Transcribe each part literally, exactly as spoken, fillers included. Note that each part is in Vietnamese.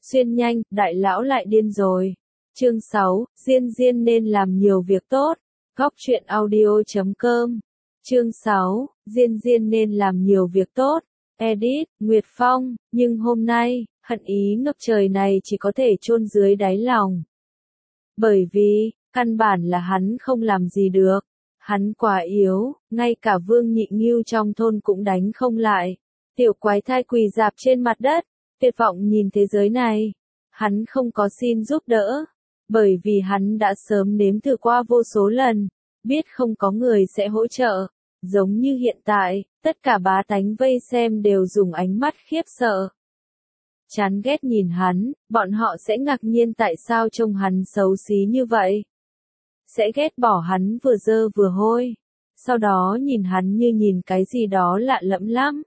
Xuyên nhanh, đại lão lại điên rồi. Chương sáu, Diên Diên nên làm nhiều việc tốt. Góc truyện audio chấm com. Chương sáu, Diên Diên nên làm nhiều việc tốt. Edit, Nguyệt Phong, nhưng hôm nay, hận ý ngập trời này chỉ có thể chôn dưới đáy lòng. Bởi vì, căn bản là hắn không làm gì được. Hắn quá yếu, ngay cả Vương Nhị Ngưu trong thôn cũng đánh không lại. Tiểu quái thai quỳ rạp trên mặt đất, tuyệt vọng nhìn thế giới này. Hắn không có xin giúp đỡ, bởi vì hắn đã sớm nếm thử qua vô số lần, biết không có người sẽ hỗ trợ. Giống như hiện tại, tất cả bá tánh vây xem đều dùng ánh mắt khiếp sợ. Chán ghét nhìn hắn, bọn họ sẽ ngạc nhiên tại sao trông hắn xấu xí như vậy. Sẽ ghét bỏ hắn vừa dơ vừa hôi. Sau đó nhìn hắn như nhìn cái gì đó lạ lẫm lắm.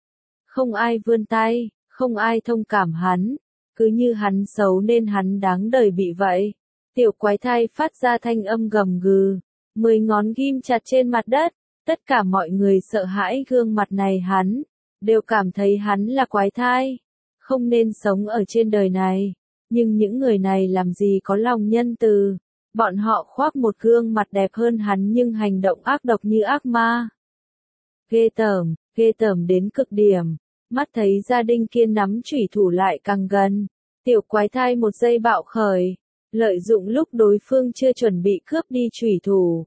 Không ai vươn tay, không ai thông cảm hắn. Cứ như hắn xấu nên hắn đáng đời bị vậy. Tiểu quái thai phát ra thanh âm gầm gừ. Mười ngón ghim chặt trên mặt đất. Tất cả mọi người sợ hãi gương mặt này hắn. Đều cảm thấy hắn là quái thai. Không nên sống ở trên đời này. Nhưng những người này làm gì có lòng nhân từ. Bọn họ khoác một gương mặt đẹp hơn hắn nhưng hành động ác độc như ác ma. Ghê tởm, ghê tởm đến cực điểm. Mắt thấy gia đình kia nắm chủy thủ lại càng gần. Tiểu quái thai một giây bạo khởi. Lợi dụng lúc đối phương chưa chuẩn bị cướp đi chủy thủ.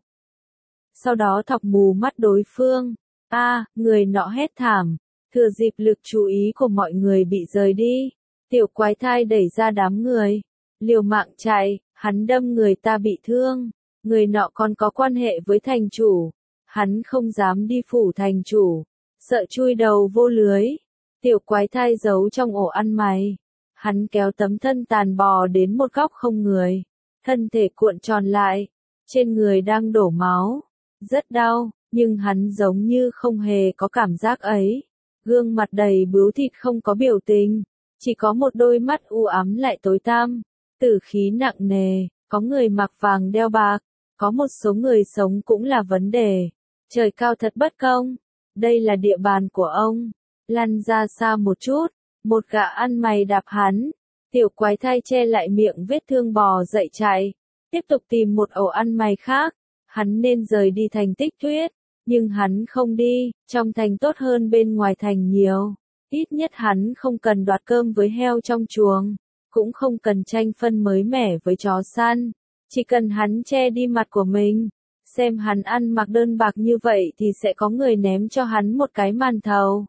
Sau đó thọc mù mắt đối phương. A, à, người nọ hét thảm. Thừa dịp lực chú ý của mọi người bị rời đi. Tiểu quái thai đẩy ra đám người. Liều mạng chạy. Hắn đâm người ta bị thương, người nọ còn có quan hệ với thành chủ, hắn không dám đi phủ thành chủ, sợ chui đầu vô lưới, tiểu quái thai giấu trong ổ ăn mày, hắn kéo tấm thân tàn bò đến một góc không người, thân thể cuộn tròn lại, trên người đang đổ máu, rất đau, nhưng hắn giống như không hề có cảm giác ấy, gương mặt đầy bướu thịt không có biểu tình, chỉ có một đôi mắt u ám lại tối tăm. Tử khí nặng nề, có người mặc vàng đeo bạc, có một số người sống cũng là vấn đề. Trời cao thật bất công, đây là địa bàn của ông. Lăn ra xa một chút, một gã ăn mày đạp hắn. Tiểu quái thai che lại miệng vết thương bò dậy chạy, tiếp tục tìm một ổ ăn mày khác. Hắn nên rời đi thành Tích Tuyết, nhưng hắn không đi, trong thành tốt hơn bên ngoài thành nhiều. Ít nhất hắn không cần đoạt cơm với heo trong chuồng. Cũng không cần tranh phân mới mẻ với chó săn, chỉ cần hắn che đi mặt của mình, xem hắn ăn mặc đơn bạc như vậy thì sẽ có người ném cho hắn một cái màn thầu.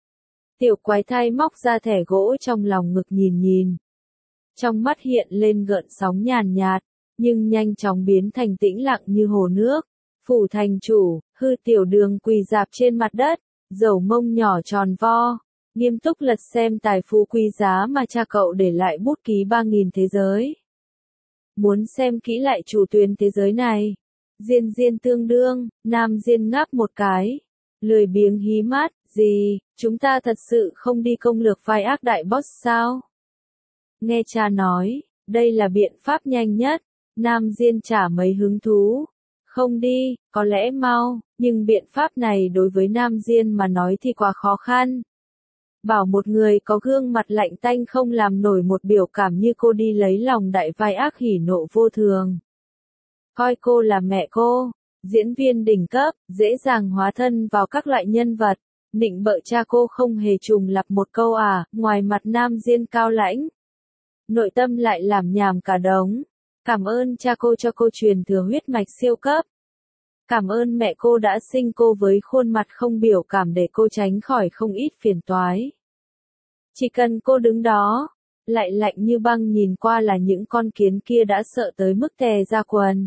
Tiểu quái thai móc ra thẻ gỗ trong lòng ngực nhìn nhìn. Trong mắt hiện lên gợn sóng nhàn nhạt, nhưng nhanh chóng biến thành tĩnh lặng như hồ nước. Phủ thành chủ, Hư Tiểu Đường quỳ rạp trên mặt đất, dầu mông nhỏ tròn vo. Nghiêm túc lật xem tài phú quý giá mà cha cậu để lại bút ký ba nghìn thế giới. Muốn xem kỹ lại chủ tuyến thế giới này. Diên Diên tương đương, Nam Diên ngáp một cái. Lười biếng hí mắt, gì, chúng ta thật sự không đi công lược vai ác đại boss sao? Nghe cha nói, đây là biện pháp nhanh nhất. Nam Diên chả mấy hứng thú. Không đi, có lẽ mau, nhưng biện pháp này đối với Nam Diên mà nói thì quá khó khăn. Bảo một người có gương mặt lạnh tanh không làm nổi một biểu cảm như cô đi lấy lòng đại vai ác hỉ nộ vô thường. Coi cô là mẹ cô, diễn viên đỉnh cấp, dễ dàng hóa thân vào các loại nhân vật, nịnh bợ cha cô không hề trùng lặp một câu à, ngoài mặt Nam Diên cao lãnh. Nội tâm lại làm nhảm cả đống. Cảm ơn cha cô cho cô truyền thừa huyết mạch siêu cấp. Cảm ơn mẹ cô đã sinh cô với khuôn mặt không biểu cảm để cô tránh khỏi không ít phiền toái. Chỉ cần cô đứng đó, lại lạnh như băng nhìn qua là những con kiến kia đã sợ tới mức tè ra quần.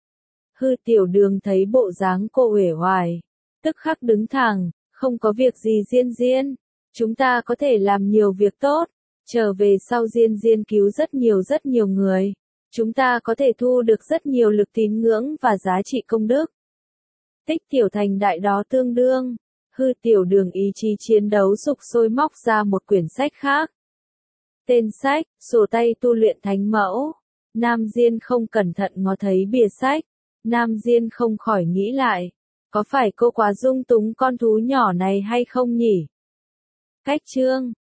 Hư Tiểu Đường thấy bộ dáng cô uể oải, tức khắc đứng thẳng, không có việc gì Diên Diên, chúng ta có thể làm nhiều việc tốt, trở về sau Diên Diên cứu rất nhiều rất nhiều người, chúng ta có thể thu được rất nhiều lực tín ngưỡng và giá trị công đức. Tích tiểu thành đại đó tương đương. Hư Tiểu Đường ý chí chiến đấu sục sôi móc ra một quyển sách khác. Tên sách, sổ tay tu luyện thánh mẫu. Nam Diên không cẩn thận ngó thấy bìa sách. Nam Diên không khỏi nghĩ lại. Có phải cô quá dung túng con thú nhỏ này hay không nhỉ? Cách chương.